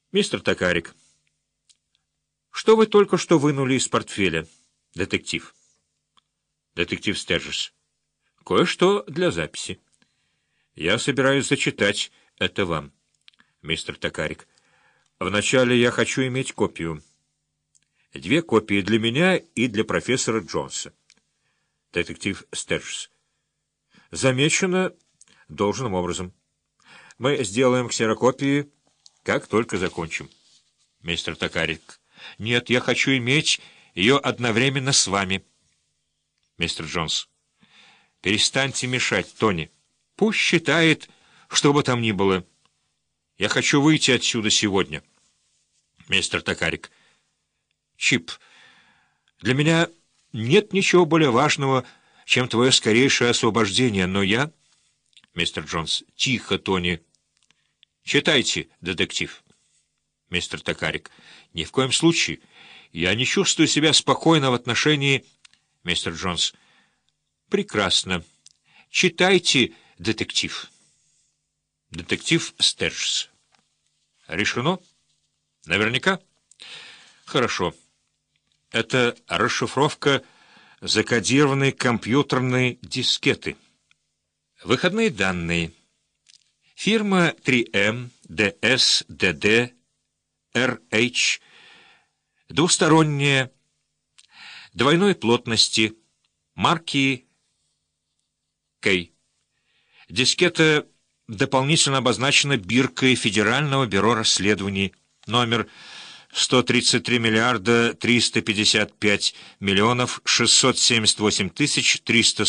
Мистер Токарик, что вы только что вынули из портфеля, детектив? Детектив Стерджес. Кое-что для записи. Я собираюсь зачитать это вам, мистер Токарик. Вначале я хочу иметь копию. 2 копии для меня и для профессора Джонса. Детектив Стерджес. Замечено должным образом. Мы сделаем ксерокопии, как только закончим. Мистер Токарик. Нет, я хочу иметь ее одновременно с вами. Мистер Джонс. Перестаньте мешать, Тони. Пусть считает, что бы там ни было. Я хочу выйти отсюда сегодня. Мистер Токарик. Чип, для меня нет ничего более важного, чем твое скорейшее освобождение, но я... Мистер Джонс. Тихо, Тони. Читайте, детектив. Мистер Токарик. Ни в коем случае. Я не чувствую себя спокойно в отношении... Мистер Джонс. Прекрасно. Читайте, детектив. Детектив Стерджес. Решено? Наверняка? Хорошо. Это расшифровка закодированной компьютерной дискеты. Выходные данные. Фирма 3М, ДС, ДД, РХ, двусторонняя, двойной плотности, марки К. Дискета дополнительно обозначена биркой Федерального бюро расследований, номер 133 миллиарда 355 миллионов 678 тысяч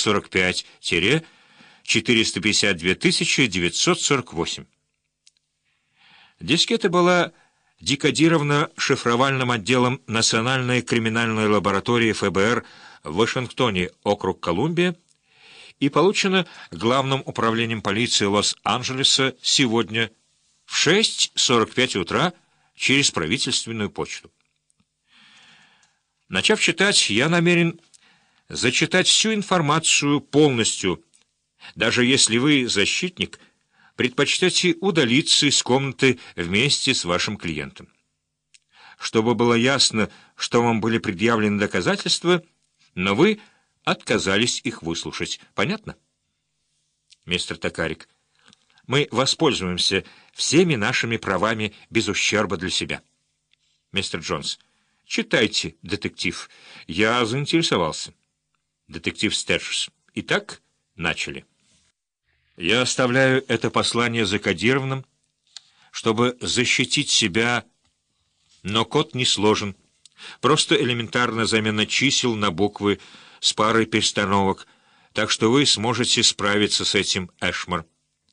345-452 тысячи 948. Дискета была декодирована шифровальным отделом Национальной криминальной лаборатории ФБР в Вашингтоне, округ Колумбия, и получена Главным управлением полиции Лос-Анджелеса сегодня в 6:45 утра через правительственную почту. Начав читать, я намерен зачитать всю информацию полностью, даже если вы, защитник, предпочтете удалиться из комнаты вместе с вашим клиентом. Чтобы было ясно, что вам были предъявлены доказательства, но вы отказались их выслушать. Понятно? Мистер Токарик. Мы воспользуемся всеми нашими правами без ущерба для себя. Мистер Джонс. Читайте, детектив. Я заинтересовался. Детектив Стерджес. Итак, начали. Я оставляю это послание закодированным, чтобы защитить себя, но код не сложен. Просто элементарная замена чисел на буквы с парой перестановок, так что вы сможете справиться с этим, Эшмор.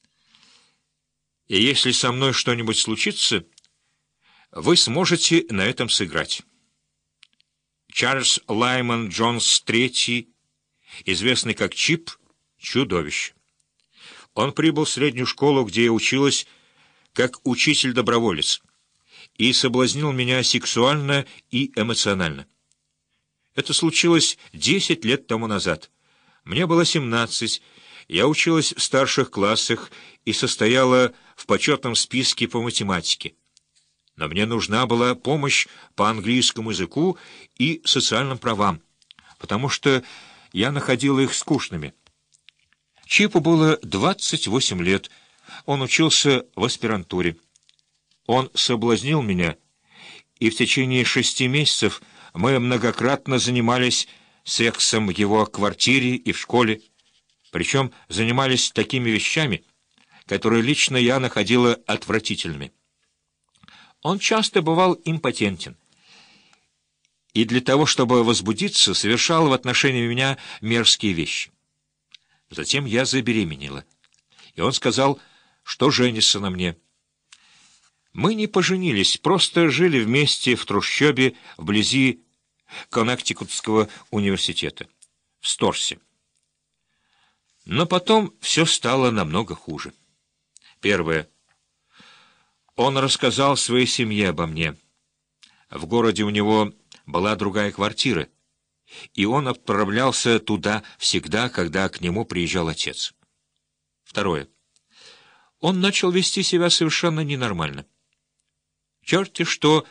И если со мной что-нибудь случится, вы сможете на этом сыграть. Чарльз Лаймон Джонс III, известный как Чип, чудовище. Он прибыл в среднюю школу, где я училась как учитель-доброволец, и соблазнил меня сексуально и эмоционально. Это случилось 10 лет тому назад. Мне было 17, я училась в старших классах и состояла в почетном списке по математике. Но мне нужна была помощь по английскому языку и социальным правам, потому что я находила их скучными. Чипу было 28 лет, он учился в аспирантуре. Он соблазнил меня, и в течение 6 месяцев мы многократно занимались сексом в его квартире и в школе, причем занимались такими вещами, которые лично я находила отвратительными. Он часто бывал импотентен, и для того, чтобы возбудиться, совершал в отношении меня мерзкие вещи. Затем я забеременела, и он сказал, что женится на мне. Мы не поженились, просто жили вместе в трущобе вблизи Коннектикутского университета, в Сторсе. Но потом все стало намного хуже. Первое. Он рассказал своей семье обо мне. В городе у него была другая квартира, и он отправлялся туда всегда, когда к нему приезжал отец. Второе. Он начал вести себя совершенно ненормально. Черти что